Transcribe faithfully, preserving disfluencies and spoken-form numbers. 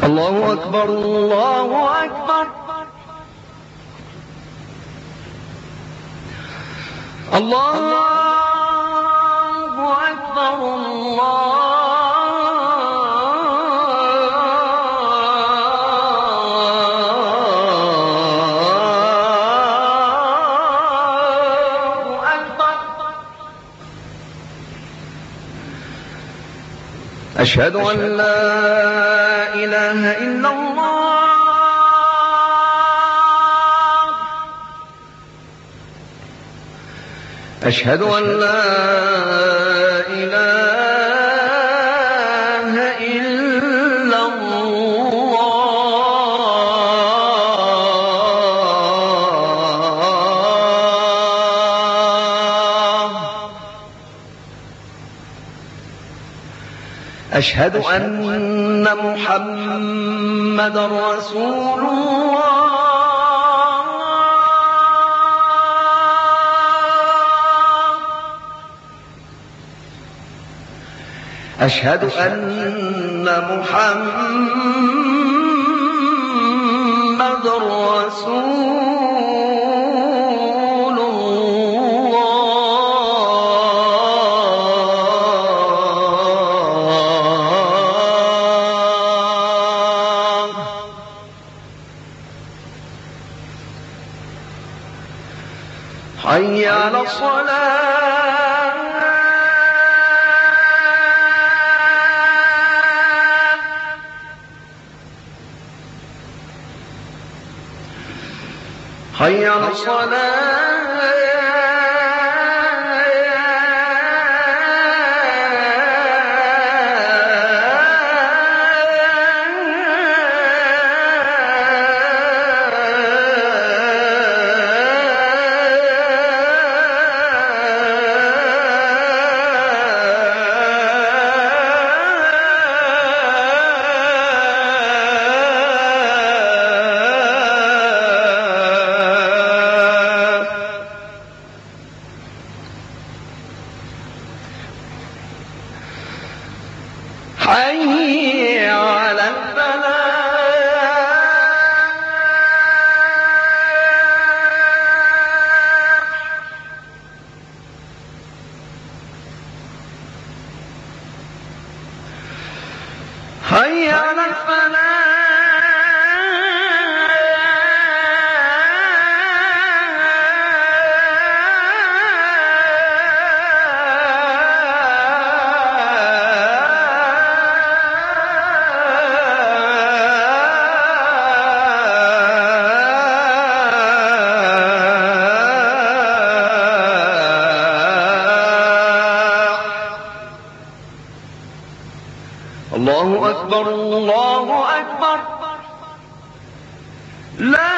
الله أكبر الله أكبر الله أكبر الله أكبر. أشهد أن لا إله إلا الله. أشهد أن لا إله إلا الله. أشهد أن محمدًا رسول الله. أشهد أن محمدًا رسول الله. حي على الصلاة. حي على الصلاة. حي على الفلاح. حي على الفلاح. الله أكبر الله أكبر. لا